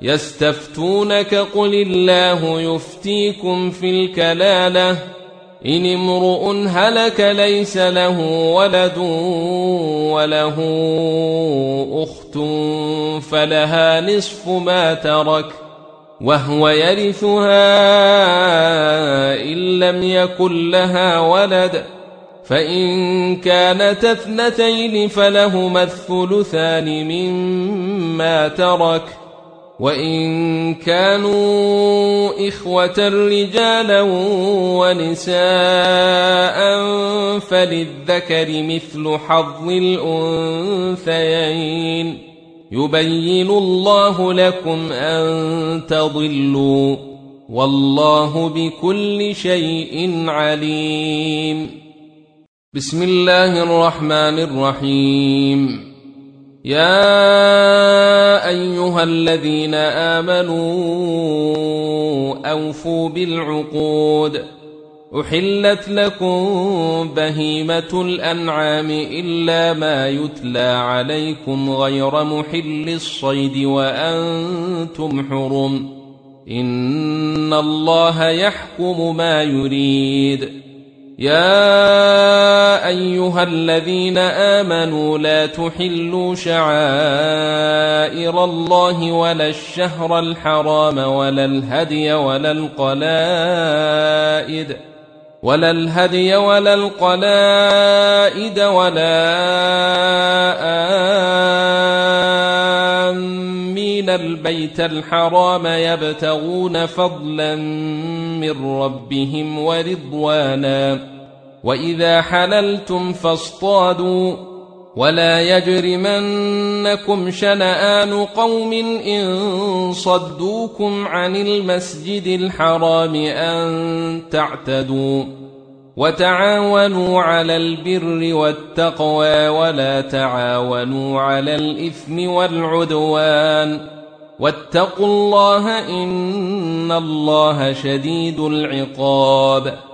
يستفتونك قل الله يفتيكم في الكلالة إن امرؤ هلك ليس له ولد وله أخت فلها نصف ما ترك وهو يرثها إن لم يكن لها ولد فإن كانت اثنتين فلهما الثلثان مما ترك وإن كانوا إخوة رجالا ونساء فللذكر مثل حظ الأنثيين يبين الله لكم أن تضلوا والله بكل شيء عليم. بسم الله الرحمن الرحيم. يا أيها الذين آمنوا أوفوا بالعقود أحلت لكم بهيمة الأنعام إلا ما يتلى عليكم غير محل الصيد وأنتم حرم إن الله يحكم ما يريد. يا أيها الذين آمنوا لا تحلوا شعائر الله ولا الشهر الحرام ولا الهدي ولا القلائد ولا آمين البيت الحرام يبتغون فضلا من ربهم ورضوانا وإذا حللتم فاصطادوا ولا يجرمنكم شنآن قوم إن صدوكم عن المسجد الحرام أن تعتدوا وتعاونوا على البر والتقوى ولا تعاونوا على الإثم والعدوان واتقوا الله إن الله شديد العقاب.